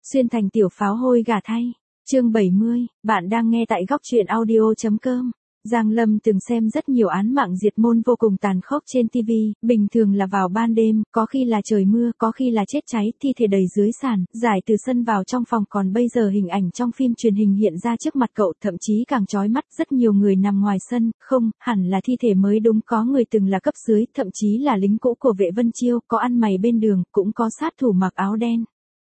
Xuyên thành tiểu pháo hôi gà thay. Chương 70, bạn đang nghe tại góc truyện audio.com. Giang Lâm từng xem rất nhiều án mạng diệt môn vô cùng tàn khốc trên TV, bình thường là vào ban đêm, có khi là trời mưa, có khi là chết cháy, thi thể đầy dưới sàn, giải từ sân vào trong phòng, còn bây giờ hình ảnh trong phim truyền hình hiện ra trước mặt cậu, thậm chí càng chói mắt, rất nhiều người nằm ngoài sân, không, hẳn là thi thể mới đúng, có người từng là cấp dưới, thậm chí là lính cũ của Vệ Vân Chiêu, có ăn mày bên đường, cũng có sát thủ mặc áo đen.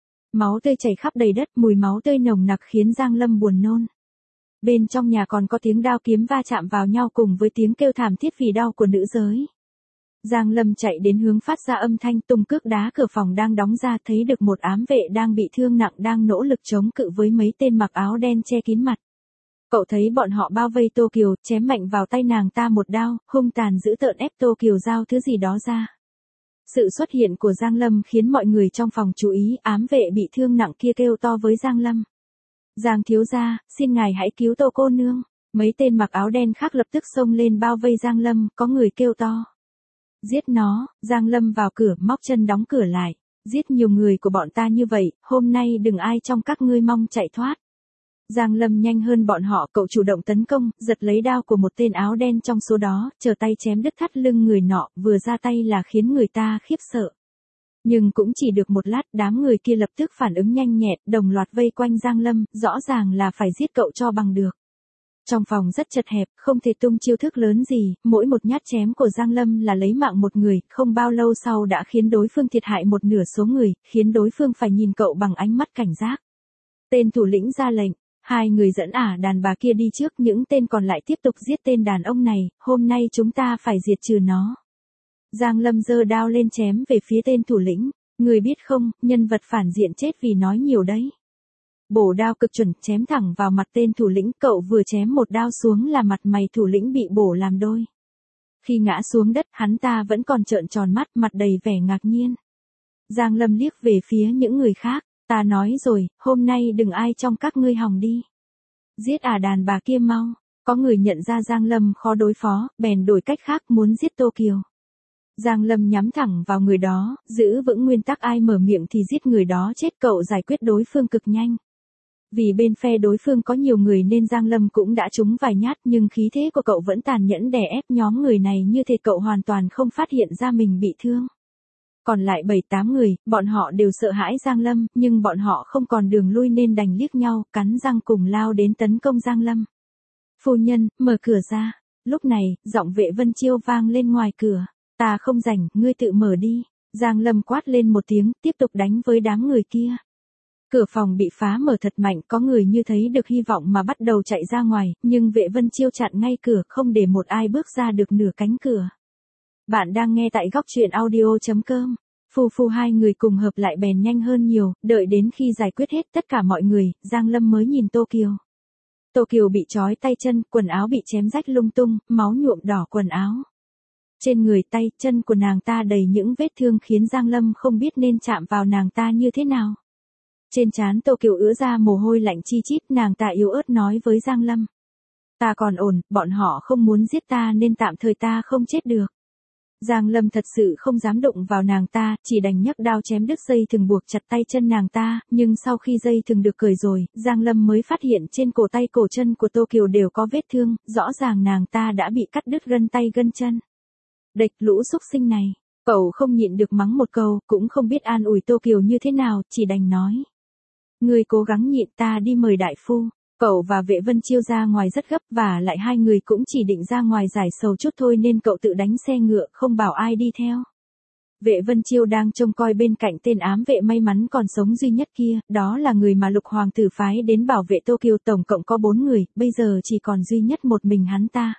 Máu tươi chảy khắp đầy đất, mùi máu tươi nồng nặc khiến Giang Lâm buồn nôn. Bên trong nhà còn có tiếng đao kiếm va chạm vào nhau cùng với tiếng kêu thảm thiết vì đau của nữ giới. Giang Lâm chạy đến hướng phát ra âm thanh, tung cước đá cửa phòng đang đóng ra, thấy được một ám vệ đang bị thương nặng đang nỗ lực chống cự với mấy tên mặc áo đen che kín mặt. Cậu thấy bọn họ bao vây Tô Kiều, chém mạnh vào tay nàng ta một đao, hung tàn dữ tợn ép Tô Kiều giao thứ gì đó ra. Sự xuất hiện của Giang Lâm khiến mọi người trong phòng chú ý, ám vệ bị thương nặng kia kêu to với Giang Lâm. Giang thiếu gia, xin ngài hãy cứu Tô cô nương. Mấy tên mặc áo đen khác lập tức xông lên bao vây Giang Lâm, có người kêu to. Giết nó, Giang Lâm vào cửa, móc chân đóng cửa lại. Giết nhiều người của bọn ta như vậy, hôm nay đừng ai trong các ngươi mong chạy thoát. Giang Lâm nhanh hơn bọn họ, cậu chủ động tấn công, giật lấy đao của một tên áo đen trong số đó, chờ tay chém đứt thắt lưng người nọ, vừa ra tay là khiến người ta khiếp sợ. Nhưng cũng chỉ được một lát, đám người kia lập tức phản ứng nhanh nhẹn, đồng loạt vây quanh Giang Lâm, rõ ràng là phải giết cậu cho bằng được. Trong phòng rất chật hẹp, không thể tung chiêu thức lớn gì, mỗi một nhát chém của Giang Lâm là lấy mạng một người, không bao lâu sau đã khiến đối phương thiệt hại một nửa số người, khiến đối phương phải nhìn cậu bằng ánh mắt cảnh giác. Tên thủ lĩnh ra lệnh. Hai người dẫn đàn bà kia đi trước, những tên còn lại tiếp tục giết tên đàn ông này, hôm nay chúng ta phải diệt trừ nó. Giang Lâm giơ đao lên chém về phía tên thủ lĩnh, người biết không, nhân vật phản diện chết vì nói nhiều đấy. Bổ đao cực chuẩn, chém thẳng vào mặt tên thủ lĩnh, cậu vừa chém một đao xuống là mặt mày thủ lĩnh bị bổ làm đôi. Khi ngã xuống đất, hắn ta vẫn còn trợn tròn mắt, mặt đầy vẻ ngạc nhiên. Giang Lâm liếc về phía những người khác. Ta nói rồi, hôm nay đừng ai trong các ngươi hòng đi. Giết đàn bà kia mau. Có người nhận ra Giang Lâm khó đối phó, bèn đổi cách khác muốn giết Tô Kiều. Giang Lâm nhắm thẳng vào người đó, giữ vững nguyên tắc ai mở miệng thì giết người đó chết, cậu giải quyết đối phương cực nhanh. Vì bên phe đối phương có nhiều người nên Giang Lâm cũng đã trúng vài nhát, nhưng khí thế của cậu vẫn tàn nhẫn đè ép nhóm người này như thể cậu hoàn toàn không phát hiện ra mình bị thương. Còn lại 7-8 người, bọn họ đều sợ hãi Giang Lâm, nhưng bọn họ không còn đường lui nên đành liếc nhau, cắn răng cùng lao đến tấn công Giang Lâm. Phu nhân, mở cửa ra. Lúc này, giọng Vệ Vân Chiêu vang lên ngoài cửa. Ta không rảnh, ngươi tự mở đi. Giang Lâm quát lên một tiếng, tiếp tục đánh với đám người kia. Cửa phòng bị phá mở thật mạnh, có người như thấy được hy vọng mà bắt đầu chạy ra ngoài, nhưng Vệ Vân Chiêu chặn ngay cửa, không để một ai bước ra được nửa cánh cửa. Bạn đang nghe tại góc truyện audio.com. Phu hai người cùng hợp lại bèn nhanh hơn nhiều, đợi đến khi giải quyết hết tất cả mọi người, Giang Lâm mới nhìn Tô Kiều. Tô Kiều bị trói tay chân, quần áo bị chém rách lung tung, máu nhuộm đỏ quần áo. Trên người tay, chân của nàng ta đầy những vết thương khiến Giang Lâm không biết nên chạm vào nàng ta như thế nào. Trên trán Tô Kiều ứa ra mồ hôi lạnh chi chít, nàng ta yếu ớt nói với Giang Lâm. Ta còn ổn, bọn họ không muốn giết ta nên tạm thời ta không chết được. Giang Lâm thật sự không dám đụng vào nàng ta, chỉ đành nhấc đao chém đứt dây thừng buộc chặt tay chân nàng ta, nhưng sau khi dây thừng được cởi rồi, Giang Lâm mới phát hiện trên cổ tay cổ chân của Tô Kiều đều có vết thương, rõ ràng nàng ta đã bị cắt đứt gân tay gân chân. Địch lũ xúc sinh này, cậu không nhịn được mắng một câu, cũng không biết an ủi Tô Kiều như thế nào, chỉ đành nói. Ngươi cố gắng nhịn, ta đi mời đại phu. Cậu và Vệ Vân Chiêu ra ngoài rất gấp, và lại hai người cũng chỉ định ra ngoài giải sầu chút thôi nên cậu tự đánh xe ngựa, không bảo ai đi theo. Vệ Vân Chiêu đang trông coi bên cạnh tên ám vệ may mắn còn sống duy nhất kia, đó là người mà Lục Hoàng tử phái đến bảo vệ Tô Kiều, tổng cộng có 4 người, bây giờ chỉ còn duy nhất một mình hắn ta.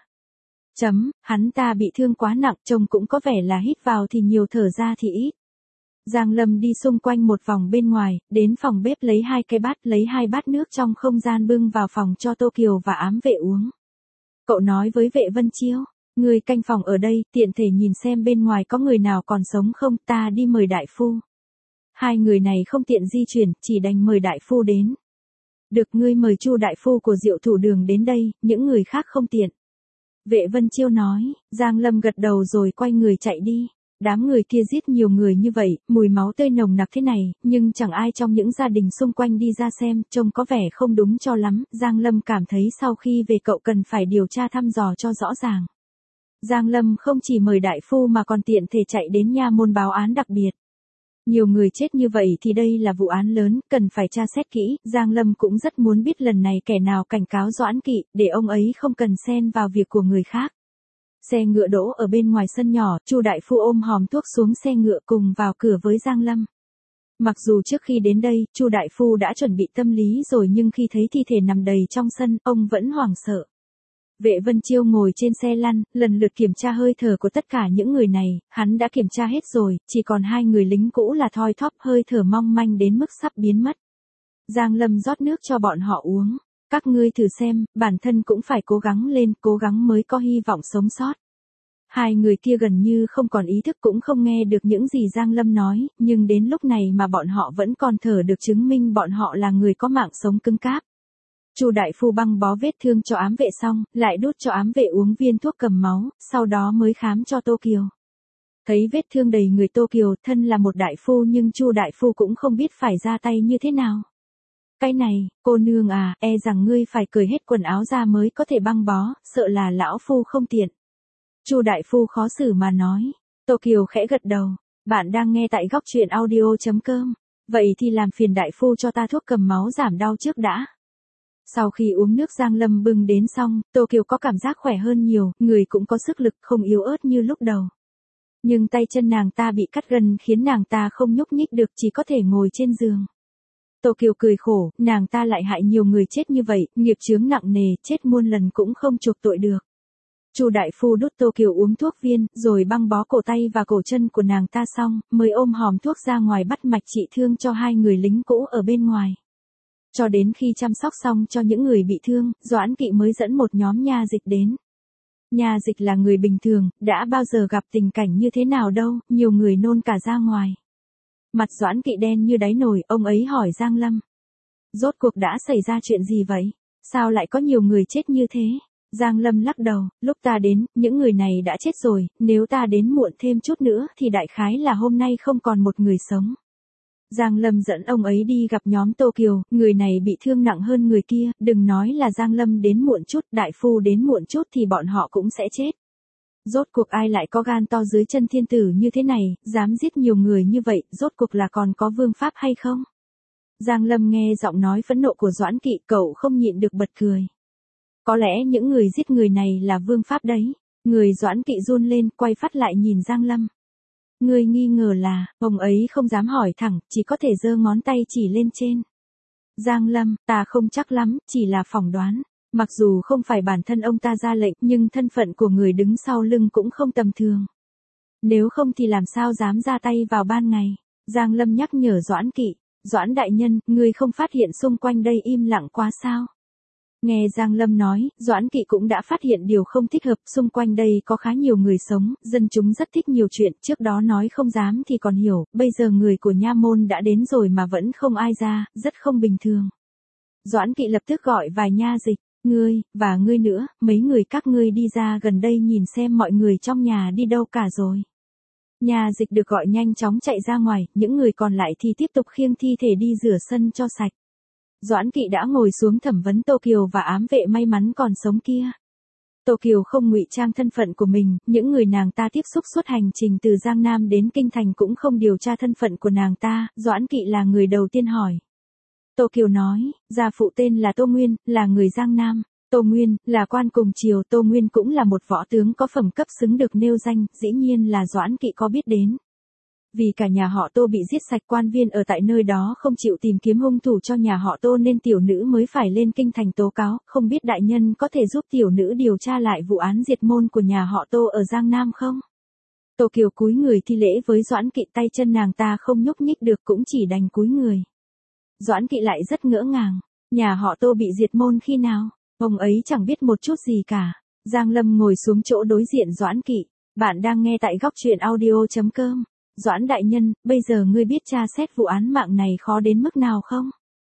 Hắn ta bị thương quá nặng, trông cũng có vẻ là hít vào thì nhiều thở ra thì ít. Giang Lâm đi xung quanh một vòng bên ngoài, đến phòng bếp lấy 2 cái bát, lấy 2 bát nước trong không gian bưng vào phòng cho Tô Kiều và ám vệ uống. Cậu nói với Vệ Vân Chiêu, người canh phòng ở đây, tiện thể nhìn xem bên ngoài có người nào còn sống không, ta đi mời đại phu. Hai người này không tiện di chuyển, chỉ đành mời đại phu đến. Được, ngươi mời Chu đại phu của Diệu Thủ Đường đến đây, những người khác không tiện. Vệ Vân Chiêu nói, Giang Lâm gật đầu rồi quay người chạy đi. Đám người kia giết nhiều người như vậy, mùi máu tươi nồng nặc thế này, nhưng chẳng ai trong những gia đình xung quanh đi ra xem, trông có vẻ không đúng cho lắm. Giang Lâm cảm thấy sau khi về cậu cần phải điều tra thăm dò cho rõ ràng. Giang Lâm không chỉ mời đại phu mà còn tiện thể chạy đến nha môn báo án đặc biệt. Nhiều người chết như vậy thì đây là vụ án lớn, cần phải tra xét kỹ. Giang Lâm cũng rất muốn biết lần này kẻ nào cảnh cáo Doãn Kỵ, để ông ấy không cần xen vào việc của người khác. Xe ngựa đỗ ở bên ngoài sân nhỏ, Chu đại phu ôm hòm thuốc xuống xe ngựa cùng vào cửa với Giang Lâm. Mặc dù trước khi đến đây, Chu đại phu đã chuẩn bị tâm lý rồi nhưng khi thấy thi thể nằm đầy trong sân, ông vẫn hoảng sợ. Vệ Vân Chiêu ngồi trên xe lăn, lần lượt kiểm tra hơi thở của tất cả những người này, hắn đã kiểm tra hết rồi, chỉ còn 2 người lính cũ là thoi thóp hơi thở mong manh đến mức sắp biến mất. Giang Lâm rót nước cho bọn họ uống. Các ngươi thử xem, bản thân cũng phải cố gắng lên, cố gắng mới có hy vọng sống sót. 2 người kia gần như không còn ý thức cũng không nghe được những gì Giang Lâm nói, nhưng đến lúc này mà bọn họ vẫn còn thở được chứng minh bọn họ là người có mạng sống cứng cáp. Chu đại phu băng bó vết thương cho ám vệ xong, lại đút cho ám vệ uống viên thuốc cầm máu, sau đó mới khám cho Tô Kiều. Thấy vết thương đầy người Tô Kiều, thân là một đại phu nhưng Chu đại phu cũng không biết phải ra tay như thế nào. Cái này, cô nương à, e rằng ngươi phải cởi hết quần áo ra mới có thể băng bó, sợ là lão phu không tiện. Chu đại phu khó xử mà nói. Tô Kiều khẽ gật đầu. Bạn đang nghe tại góc truyện audio.com. Vậy thì làm phiền đại phu cho ta thuốc cầm máu giảm đau trước đã. Sau khi uống nước Giang Lâm bưng đến xong, Tô Kiều có cảm giác khỏe hơn nhiều, người cũng có sức lực không yếu ớt như lúc đầu. Nhưng tay chân nàng ta bị cắt gần khiến nàng ta không nhúc nhích được, chỉ có thể ngồi trên giường. Tô Kiều cười khổ, nàng ta lại hại nhiều người chết như vậy, nghiệp chướng nặng nề, chết muôn lần cũng không chuộc tội được. Chu đại phu đút Tô Kiều uống thuốc viên, rồi băng bó cổ tay và cổ chân của nàng ta xong, mới ôm hòm thuốc ra ngoài bắt mạch trị thương cho 2 người lính cũ ở bên ngoài. Cho đến khi chăm sóc xong cho những người bị thương, Doãn Kỵ mới dẫn một nhóm nha dịch đến. Nha dịch là người bình thường, đã bao giờ gặp tình cảnh như thế nào đâu, nhiều người nôn cả ra ngoài. Mặt Doãn Kỵ đen như đáy nồi, ông ấy hỏi Giang Lâm. Rốt cuộc đã xảy ra chuyện gì vậy? Sao lại có nhiều người chết như thế? Giang Lâm lắc đầu, lúc ta đến, những người này đã chết rồi, nếu ta đến muộn thêm chút nữa thì đại khái là hôm nay không còn một người sống. Giang Lâm dẫn ông ấy đi gặp nhóm Tô Kiều, người này bị thương nặng hơn người kia, đừng nói là Giang Lâm đến muộn chút, đại phu đến muộn chút thì bọn họ cũng sẽ chết. Rốt cuộc ai lại có gan to dưới chân thiên tử như thế này, dám giết nhiều người như vậy, rốt cuộc là còn có vương pháp hay không? Giang Lâm nghe giọng nói phẫn nộ của Doãn Kỵ, cậu không nhịn được bật cười. Có lẽ những người giết người này là vương pháp đấy. Người Doãn Kỵ run lên, quay phát lại nhìn Giang Lâm. Người nghi ngờ là, ông ấy không dám hỏi thẳng, chỉ có thể giơ ngón tay chỉ lên trên. Giang Lâm, ta không chắc lắm, chỉ là phỏng đoán. Mặc dù không phải bản thân ông ta ra lệnh, nhưng thân phận của người đứng sau lưng cũng không tầm thường. Nếu không thì làm sao dám ra tay vào ban ngày. Giang Lâm nhắc nhở Doãn Kỵ. Doãn đại nhân, ngươi không phát hiện xung quanh đây im lặng quá sao? Nghe Giang Lâm nói, Doãn Kỵ cũng đã phát hiện điều không thích hợp, xung quanh đây có khá nhiều người sống, dân chúng rất thích nhiều chuyện, trước đó nói không dám thì còn hiểu, bây giờ người của nha môn đã đến rồi mà vẫn không ai ra, rất không bình thường. Doãn Kỵ lập tức gọi vài nha dịch, ngươi, và ngươi nữa, mấy người các ngươi đi ra gần đây nhìn xem mọi người trong nhà đi đâu cả rồi. Nha dịch được gọi nhanh chóng chạy ra ngoài, những người còn lại thì tiếp tục khiêng thi thể đi rửa sân cho sạch. Doãn Kỵ đã ngồi xuống thẩm vấn Tô Kiều và ám vệ may mắn còn sống kia. Tô Kiều không ngụy trang thân phận của mình, những người nàng ta tiếp xúc suốt hành trình từ Giang Nam đến Kinh Thành cũng không điều tra thân phận của nàng ta, Doãn Kỵ là người đầu tiên hỏi. Tô Kiều nói, gia phụ tên là Tô Nguyên, là người Giang Nam. Tô Nguyên, là quan cùng triều, Tô Nguyên cũng là một võ tướng có phẩm cấp xứng được nêu danh, dĩ nhiên là Doãn Kỵ có biết đến. Vì cả nhà họ Tô bị giết sạch, quan viên ở tại nơi đó không chịu tìm kiếm hung thủ cho nhà họ Tô nên tiểu nữ mới phải lên Kinh Thành tố cáo, không biết đại nhân có thể giúp tiểu nữ điều tra lại vụ án diệt môn của nhà họ Tô ở Giang Nam không? Tô Kiều cúi người thi lễ với Doãn Kỵ, tay chân nàng ta không nhúc nhích được cũng chỉ đành cúi người. Doãn Kỵ lại rất ngỡ ngàng, nhà họ Tô bị diệt môn khi nào? Ông ấy chẳng biết một chút gì cả. Giang Lâm ngồi xuống chỗ đối diện Doãn Kỵ. Bạn đang nghe tại góc truyện audio.com. Doãn đại nhân, bây giờ ngươi biết tra xét vụ án mạng này khó đến mức nào không?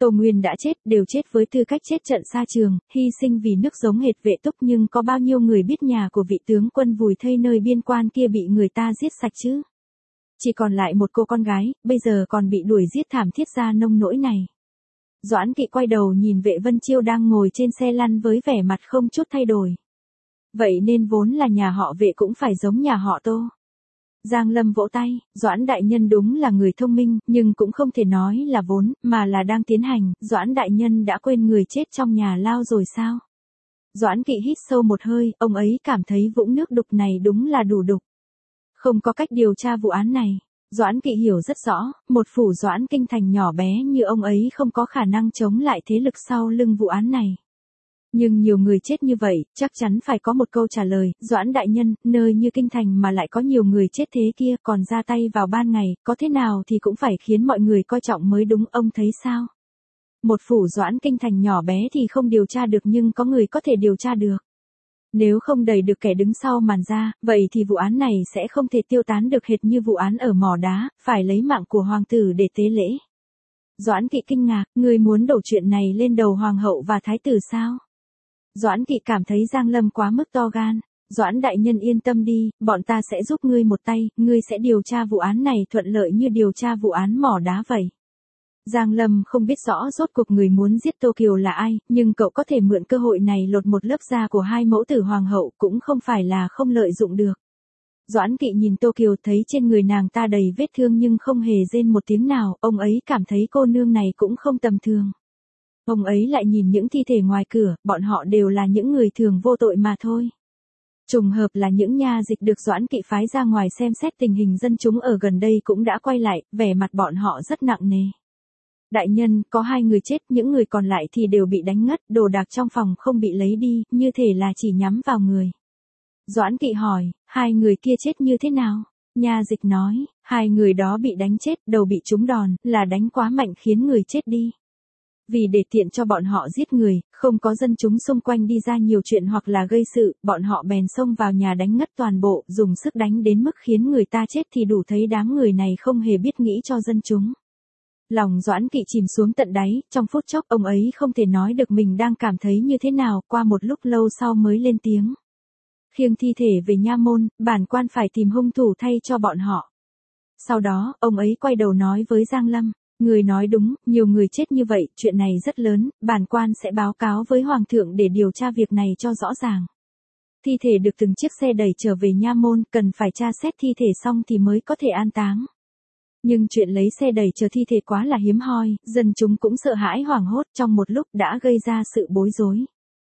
Tô Nguyên đã chết, đều chết với tư cách chết trận xa trường, hy sinh vì nước giống hệt Vệ Túc, nhưng có bao nhiêu người biết nhà của vị tướng quân vùi thây nơi biên quan kia bị người ta giết sạch chứ? Chỉ còn lại một cô con gái, bây giờ còn bị đuổi giết thảm thiết ra nông nỗi này. Doãn Kỵ quay đầu nhìn Vệ Vân Chiêu đang ngồi trên xe lăn với vẻ mặt không chút thay đổi. Vậy nên vốn là nhà họ Vệ cũng phải giống nhà họ Tô. Giang Lâm vỗ tay, Doãn đại nhân đúng là người thông minh, nhưng cũng không thể nói là vốn, mà là đang tiến hành. Doãn đại nhân đã quên người chết trong nhà lao rồi sao? Doãn Kỵ hít sâu một hơi, ông ấy cảm thấy vũng nước đục này đúng là đủ đục. Không có cách điều tra vụ án này. Doãn Kỵ hiểu rất rõ, một phủ Doãn kinh thành nhỏ bé như ông ấy không có khả năng chống lại thế lực sau lưng vụ án này. Nhưng nhiều người chết như vậy, chắc chắn phải có một câu trả lời. Doãn đại nhân, nơi như kinh thành mà lại có nhiều người chết thế kia, còn ra tay vào ban ngày, có thế nào thì cũng phải khiến mọi người coi trọng mới đúng, ông thấy sao? Một phủ Doãn kinh thành nhỏ bé thì không điều tra được, nhưng có người có thể điều tra được. Nếu không đẩy được kẻ đứng sau màn ra, vậy thì vụ án này sẽ không thể tiêu tán được hệt như vụ án ở mỏ đá, phải lấy mạng của hoàng tử để tế lễ. Doãn Kỵ kinh ngạc, ngươi muốn đổ chuyện này lên đầu hoàng hậu và thái tử sao? Doãn Kỵ cảm thấy Giang Lâm quá mức to gan. Doãn đại nhân yên tâm đi, bọn ta sẽ giúp ngươi một tay, ngươi sẽ điều tra vụ án này thuận lợi như điều tra vụ án mỏ đá vậy. Giang Lâm không biết rõ rốt cuộc người muốn giết Tô Kiều là ai, nhưng cậu có thể mượn cơ hội này lột một lớp da của hai mẫu tử hoàng hậu cũng không phải là không lợi dụng được. Doãn Kỵ nhìn Tô Kiều thấy trên người nàng ta đầy vết thương nhưng không hề rên một tiếng nào, ông ấy cảm thấy cô nương này cũng không tầm thường. Ông ấy lại nhìn những thi thể ngoài cửa, bọn họ đều là những người thường vô tội mà thôi. Trùng hợp là những nha dịch được Doãn Kỵ phái ra ngoài xem xét tình hình dân chúng ở gần đây cũng đã quay lại, vẻ mặt bọn họ rất nặng nề. Đại nhân, có 2 người chết, những người còn lại thì đều bị đánh ngất, đồ đạc trong phòng không bị lấy đi, như thể là chỉ nhắm vào người. Doãn Kỵ hỏi, 2 người kia chết như thế nào? Nha dịch nói, 2 người đó bị đánh chết, đầu bị trúng đòn, là đánh quá mạnh khiến người chết đi. Vì để tiện cho bọn họ giết người, không có dân chúng xung quanh đi ra nhiều chuyện hoặc là gây sự, bọn họ bèn xông vào nhà đánh ngất toàn bộ, dùng sức đánh đến mức khiến người ta chết thì đủ thấy đám người này không hề biết nghĩ cho dân chúng. Lòng Doãn Kỵ chìm xuống tận đáy, trong phút chốc ông ấy không thể nói được mình đang cảm thấy như thế nào, qua một lúc lâu sau mới lên tiếng. Khiêng thi thể về nha môn, bản quan phải tìm hung thủ thay cho bọn họ. Sau đó, ông ấy quay đầu nói với Giang Lâm. Người nói đúng, nhiều người chết như vậy, chuyện này rất lớn, bản quan sẽ báo cáo với hoàng thượng để điều tra việc này cho rõ ràng. Thi thể được từng chiếc xe đẩy trở về nha môn, cần phải tra xét thi thể xong thì mới có thể an táng. Nhưng chuyện lấy xe đẩy chờ thi thể quá là hiếm hoi, dân chúng cũng sợ hãi hoảng hốt, trong một lúc đã gây ra sự bối rối.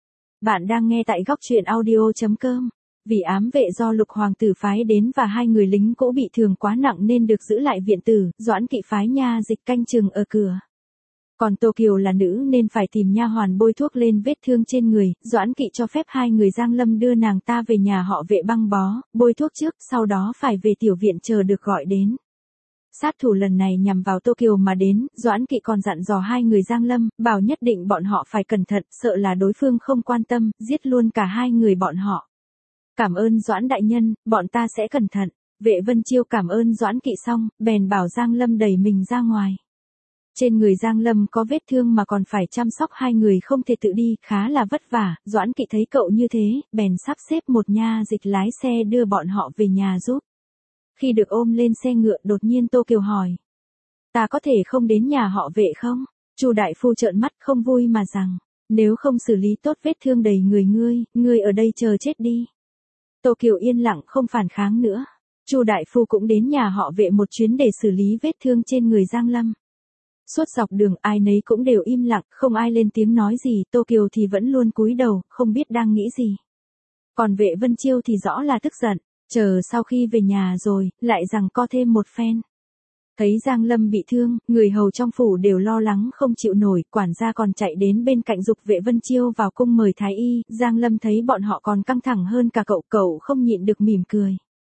Bạn đang nghe tại góc truyện audio.com. Vì ám vệ do Lục hoàng tử phái đến và 2 người lính cũ bị thương quá nặng nên được giữ lại viện tử, Doãn Kỵ phái nha dịch canh chừng ở cửa. Còn Tô Kiều là nữ nên phải tìm nha hoàn bôi thuốc lên vết thương trên người, Doãn Kỵ cho phép 2 người Giang Lâm đưa nàng ta về nhà họ Vệ băng bó, bôi thuốc trước, sau đó phải về tiểu viện chờ được gọi đến. Sát thủ lần này nhằm vào Tô Kiều mà đến, Doãn Kỵ còn dặn dò 2 người Giang Lâm, bảo nhất định bọn họ phải cẩn thận, sợ là đối phương không quan tâm, giết luôn cả 2 người bọn họ. Cảm ơn Doãn đại nhân, bọn ta sẽ cẩn thận. Vệ Vân Chiêu cảm ơn Doãn Kỵ xong, bèn bảo Giang Lâm đẩy mình ra ngoài. Trên người Giang Lâm có vết thương mà còn phải chăm sóc 2 người không thể tự đi, khá là vất vả. Doãn Kỵ thấy cậu như thế, bèn sắp xếp một nha dịch lái xe đưa bọn họ về nhà giúp. Khi được ôm lên xe ngựa, đột nhiên Tô Kiều hỏi. Ta có thể không đến nhà họ Vệ không? Chu đại phu trợn mắt không vui mà rằng, nếu không xử lý tốt vết thương đầy người ngươi ở đây chờ chết đi. Tô Kiều yên lặng không phản kháng nữa. Chu đại phu cũng đến nhà họ Vệ một chuyến để xử lý vết thương trên người Giang Lâm. Suốt dọc đường ai nấy cũng đều im lặng, không ai lên tiếng nói gì, Tô Kiều thì vẫn luôn cúi đầu, không biết đang nghĩ gì. Còn Vệ Vân Chiêu thì rõ là tức giận, chờ sau khi về nhà rồi, lại giằng co thêm một phen. Thấy Giang Lâm bị thương, người hầu trong phủ đều lo lắng không chịu nổi, quản gia còn chạy đến bên cạnh giục Vệ Vân Chiêu vào cung mời thái y, Giang Lâm thấy bọn họ còn căng thẳng hơn cả cậu không nhịn được mỉm cười.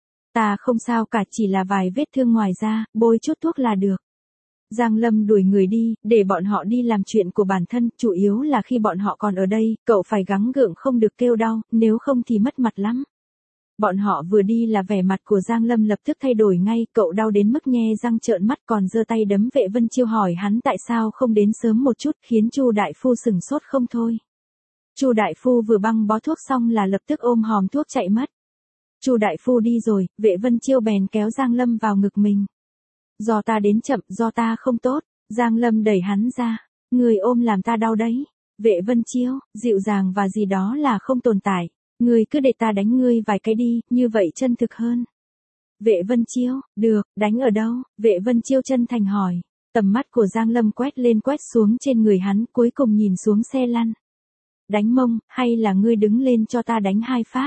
Ta không sao cả, chỉ là vài vết thương ngoài da, bôi chút thuốc là được. Giang Lâm đuổi người đi, để bọn họ đi làm chuyện của bản thân, chủ yếu là khi bọn họ còn ở đây, cậu phải gắng gượng không được kêu đau, nếu không thì mất mặt lắm. Bọn họ vừa đi là vẻ mặt của Giang Lâm lập tức thay đổi ngay, cậu đau đến mức nhe răng trợn mắt còn giơ tay đấm Vệ Vân Chiêu hỏi hắn tại sao không đến sớm một chút, khiến Chu đại phu sửng sốt không thôi. Chu đại phu vừa băng bó thuốc xong là lập tức ôm hòm thuốc chạy mất. Chu đại phu đi rồi, Vệ Vân Chiêu bèn kéo Giang Lâm vào ngực mình. Do ta đến chậm, do ta không tốt. Giang Lâm đẩy hắn ra. Người ôm làm ta đau đấy. Vệ Vân Chiêu, dịu dàng và gì đó là không tồn tại. Ngươi cứ để ta đánh ngươi vài cái đi, như vậy chân thực hơn. Vệ Vân Chiêu, được, đánh ở đâu? Vệ Vân Chiêu chân thành hỏi. Tầm mắt của Giang Lâm quét lên quét xuống trên người hắn, cuối cùng nhìn xuống xe lăn. Đánh mông, hay là ngươi đứng lên cho ta đánh 2 phát?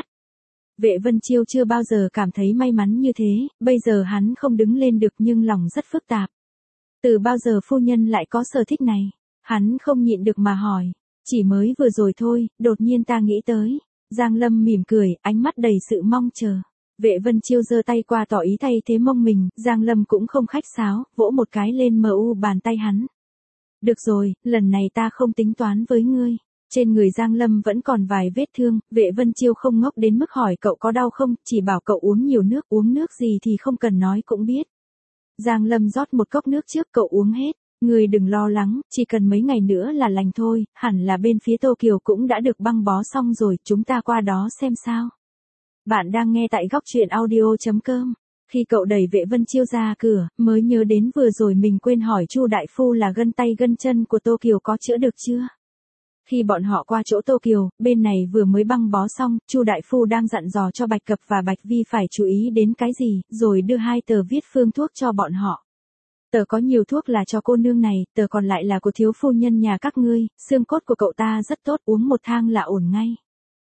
Vệ Vân Chiêu chưa bao giờ cảm thấy may mắn như thế, bây giờ hắn không đứng lên được nhưng lòng rất phức tạp. Từ bao giờ phu nhân lại có sở thích này? Hắn không nhịn được mà hỏi. Chỉ mới vừa rồi thôi, đột nhiên ta nghĩ tới. Giang Lâm mỉm cười, ánh mắt đầy sự mong chờ. Vệ Vân Chiêu giơ tay qua tỏ ý thay thế mông mình, Giang Lâm cũng không khách sáo, vỗ một cái lên mu bàn tay hắn. Được rồi, lần này ta không tính toán với ngươi. Trên người Giang Lâm vẫn còn vài vết thương, Vệ Vân Chiêu không ngốc đến mức hỏi cậu có đau không, chỉ bảo cậu uống nhiều nước, uống nước gì thì không cần nói cũng biết. Giang Lâm rót một cốc nước trước, cậu uống hết. Ngươi đừng lo lắng, chỉ cần mấy ngày nữa là lành thôi, hẳn là bên phía Tô Kiều cũng đã được băng bó xong rồi, chúng ta qua đó xem sao. Bạn đang nghe tại góc truyện audio.com. Khi cậu đẩy Vệ Vân Chiêu ra cửa, mới nhớ đến vừa rồi mình quên hỏi Chu đại phu là gân tay gân chân của Tô Kiều có chữa được chưa. Khi bọn họ qua chỗ Tô Kiều, bên này vừa mới băng bó xong, Chu đại phu đang dặn dò cho Bạch Cập và Bạch Vi phải chú ý đến cái gì, rồi đưa 2 tờ viết phương thuốc cho bọn họ. Tờ có nhiều thuốc là cho cô nương này, tờ còn lại là của thiếu phu nhân nhà các ngươi, xương cốt của cậu ta rất tốt, uống một thang là ổn ngay.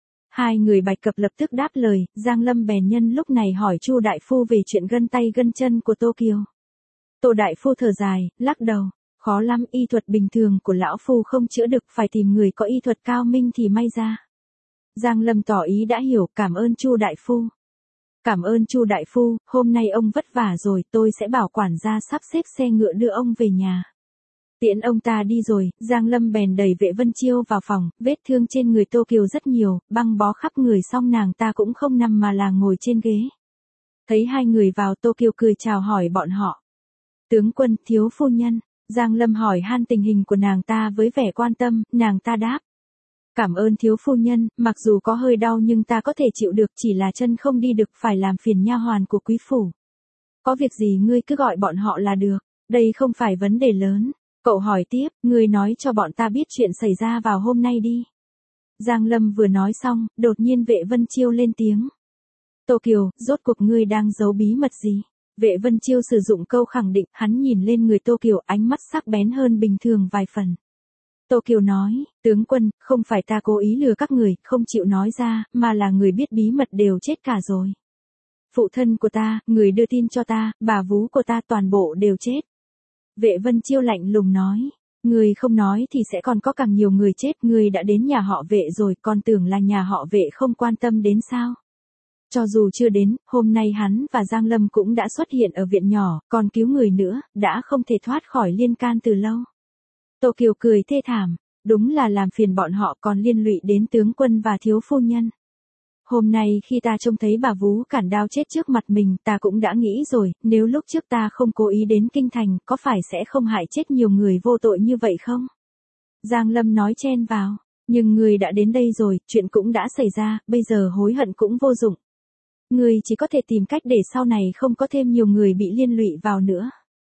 2 người Bạch Cập lập tức đáp lời, Giang Lâm bèn nhân lúc này hỏi Chu đại phu về chuyện gân tay gân chân của Tô Kiều. Tô đại phu thở dài, lắc đầu, khó lắm, y thuật bình thường của lão phu không chữa được, phải tìm người có y thuật cao minh thì may ra. Giang Lâm tỏ ý đã hiểu, cảm ơn Chu đại phu. Cảm ơn Chu đại phu, hôm nay ông vất vả rồi, tôi sẽ bảo quản gia sắp xếp xe ngựa đưa ông về nhà. Tiễn ông ta đi rồi, Giang Lâm bèn đẩy Vệ Vân Chiêu vào phòng, vết thương trên người Tô Kiều rất nhiều, băng bó khắp người xong nàng ta cũng không nằm mà là ngồi trên ghế. Thấy 2 người vào, Tô Kiều cười chào hỏi bọn họ. Tướng quân, thiếu phu nhân. Giang Lâm hỏi han tình hình của nàng ta với vẻ quan tâm, nàng ta đáp. Cảm ơn thiếu phu nhân, mặc dù có hơi đau nhưng ta có thể chịu được, chỉ là chân không đi được, phải làm phiền nha hoàn của quý phủ. Có việc gì ngươi cứ gọi bọn họ là được, đây không phải vấn đề lớn. Cậu hỏi tiếp, ngươi nói cho bọn ta biết chuyện xảy ra vào hôm nay đi. Giang Lâm vừa nói xong, đột nhiên Vệ Vân Chiêu lên tiếng. Tô Kiều, rốt cuộc ngươi đang giấu bí mật gì? Vệ Vân Chiêu sử dụng câu khẳng định, hắn nhìn lên người Tô Kiều, ánh mắt sắc bén hơn bình thường vài phần. Tô Kiều nói, tướng quân, không phải ta cố ý lừa các người, không chịu nói ra, mà là người biết bí mật đều chết cả rồi. Phụ thân của ta, người đưa tin cho ta, bà vú của ta toàn bộ đều chết. Vệ Vân Chiêu lạnh lùng nói, người không nói thì sẽ còn có càng nhiều người chết, người đã đến nhà họ Vệ rồi, còn tưởng là nhà họ Vệ không quan tâm đến sao. Cho dù chưa đến, hôm nay hắn và Giang Lâm cũng đã xuất hiện ở viện nhỏ, còn cứu người nữa, đã không thể thoát khỏi liên can từ lâu. Tô Kiều cười thê thảm, đúng là làm phiền bọn họ còn liên lụy đến tướng quân và thiếu phu nhân. Hôm nay khi ta trông thấy bà vú cản đao chết trước mặt mình, ta cũng đã nghĩ rồi, nếu lúc trước ta không cố ý đến kinh thành, có phải sẽ không hại chết nhiều người vô tội như vậy không? Giang Lâm nói chen vào, nhưng người đã đến đây rồi, chuyện cũng đã xảy ra, bây giờ hối hận cũng vô dụng. Người chỉ có thể tìm cách để sau này không có thêm nhiều người bị liên lụy vào nữa.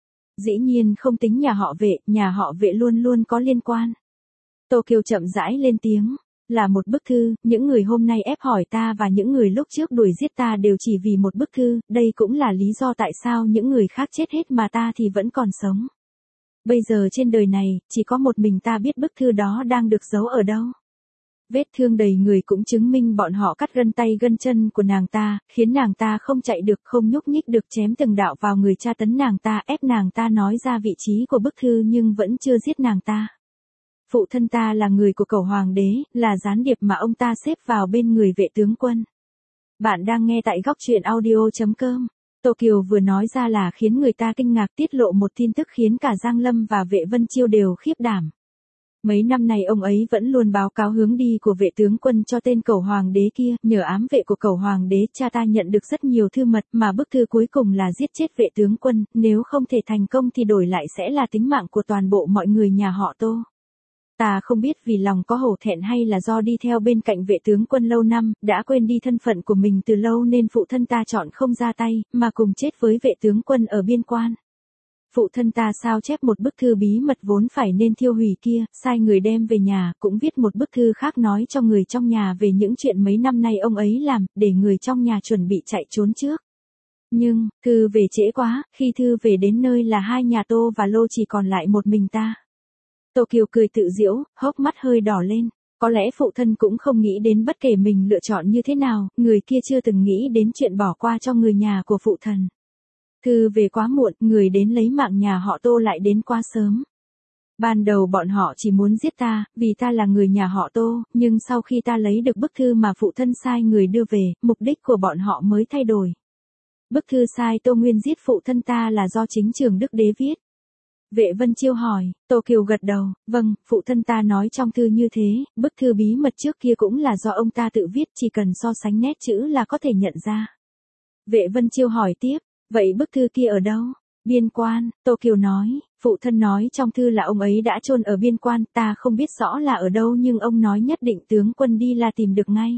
Dĩ nhiên không tính nhà họ Vệ luôn luôn có liên quan. Tô Kiều chậm rãi lên tiếng, là một bức thư, những người hôm nay ép hỏi ta và những người lúc trước đuổi giết ta đều chỉ vì một bức thư, đây cũng là lý do tại sao những người khác chết hết mà ta thì vẫn còn sống. Bây giờ trên đời này, chỉ có một mình ta biết bức thư đó đang được giấu ở đâu. Vết thương đầy người cũng chứng minh bọn họ cắt gân tay gân chân của nàng ta, khiến nàng ta không chạy được, không nhúc nhích được, chém từng đạo vào người, tra tấn nàng ta, ép nàng ta nói ra vị trí của bức thư nhưng vẫn chưa giết nàng ta. Phụ thân ta là người của Cẩu Hoàng đế, là gián điệp mà ông ta xếp vào bên người Vệ tướng quân. Bạn đang nghe tại góc truyện audio.com. Tô Kiều vừa nói ra là khiến người ta kinh ngạc, tiết lộ một tin tức khiến cả Giang Lâm và Vệ Vân Chiêu đều khiếp đảm. Mấy năm nay ông ấy vẫn luôn báo cáo hướng đi của vệ tướng quân cho tên cẩu hoàng đế kia, nhờ ám vệ của cẩu hoàng đế cha ta nhận được rất nhiều thư mật mà bức thư cuối cùng là giết chết vệ tướng quân, nếu không thể thành công thì đổi lại sẽ là tính mạng của toàn bộ mọi người nhà họ Tô. Ta không biết vì lòng có hổ thẹn hay là do đi theo bên cạnh vệ tướng quân lâu năm, đã quên đi thân phận của mình từ lâu nên phụ thân ta chọn không ra tay, mà cùng chết với vệ tướng quân ở biên quan. Phụ thân ta sao chép một bức thư bí mật vốn phải nên thiêu hủy kia, sai người đem về nhà, cũng viết một bức thư khác nói cho người trong nhà về những chuyện mấy năm nay ông ấy làm, để người trong nhà chuẩn bị chạy trốn trước. Nhưng, thư về trễ quá, khi thư về đến nơi là hai nhà Tô và Lô chỉ còn lại một mình ta. Tô Kiều cười tự giễu, hốc mắt hơi đỏ lên. Có lẽ phụ thân cũng không nghĩ đến bất kể mình lựa chọn như thế nào, người kia chưa từng nghĩ đến chuyện bỏ qua cho người nhà của phụ thần. Thư về quá muộn, người đến lấy mạng nhà họ Tô lại đến quá sớm. Ban đầu bọn họ chỉ muốn giết ta, vì ta là người nhà họ Tô, nhưng sau khi ta lấy được bức thư mà phụ thân sai người đưa về, mục đích của bọn họ mới thay đổi. Bức thư sai Tô Nguyên giết phụ thân ta là do chính Trường Đức Đế viết. Vệ Vân Chiêu hỏi, Tô Kiều gật đầu, vâng, phụ thân ta nói trong thư như thế, bức thư bí mật trước kia cũng là do ông ta tự viết, chỉ cần so sánh nét chữ là có thể nhận ra. Vệ Vân Chiêu hỏi tiếp, vậy bức thư kia ở đâu? Biên quan, Tô Kiều nói, phụ thân nói trong thư là ông ấy đã chôn ở biên quan, ta không biết rõ là ở đâu nhưng ông nói nhất định tướng quân đi là tìm được ngay.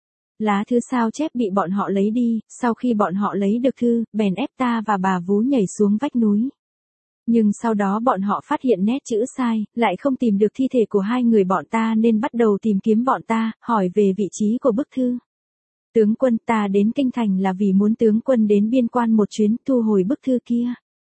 Lá thư sao chép bị bọn họ lấy đi, sau khi bọn họ lấy được thư, bèn ép ta và bà Vú nhảy xuống vách núi. Nhưng sau đó bọn họ phát hiện nét chữ sai, lại không tìm được thi thể của hai người bọn ta nên bắt đầu tìm kiếm bọn ta, hỏi về vị trí của bức thư. Tướng quân, ta đến Kinh Thành là vì muốn tướng quân đến biên quan một chuyến, thu hồi bức thư kia.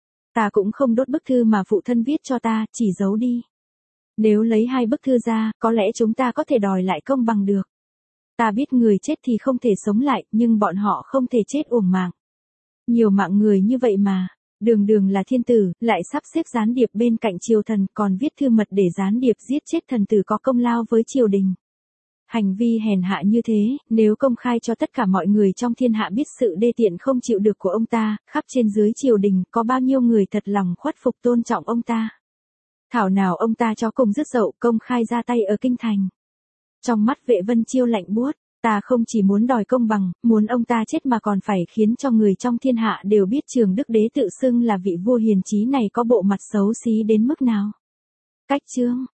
Ta cũng không đốt bức thư mà phụ thân viết cho ta, chỉ giấu đi. Nếu lấy hai bức thư ra, có lẽ chúng ta có thể đòi lại công bằng được. Ta biết người chết thì không thể sống lại, nhưng bọn họ không thể chết uổng mạng. Nhiều mạng người như vậy mà. Đường Đường là thiên tử, lại sắp xếp gián điệp bên cạnh triều thần, còn viết thư mật để gián điệp giết chết thần tử có công lao với triều đình. Hành vi hèn hạ như thế, nếu công khai cho tất cả mọi người trong thiên hạ biết sự đê tiện không chịu được của ông ta, khắp trên dưới triều đình, có bao nhiêu người thật lòng khuất phục tôn trọng ông ta. Thảo nào ông ta cho cùng dứt dậu công khai ra tay ở Kinh Thành. Trong mắt Vệ Vân Chiêu lạnh buốt, ta không chỉ muốn đòi công bằng, muốn ông ta chết mà còn phải khiến cho người trong thiên hạ đều biết Trường Đức Đế tự xưng là vị vua hiền trí này có bộ mặt xấu xí đến mức nào. Cách chương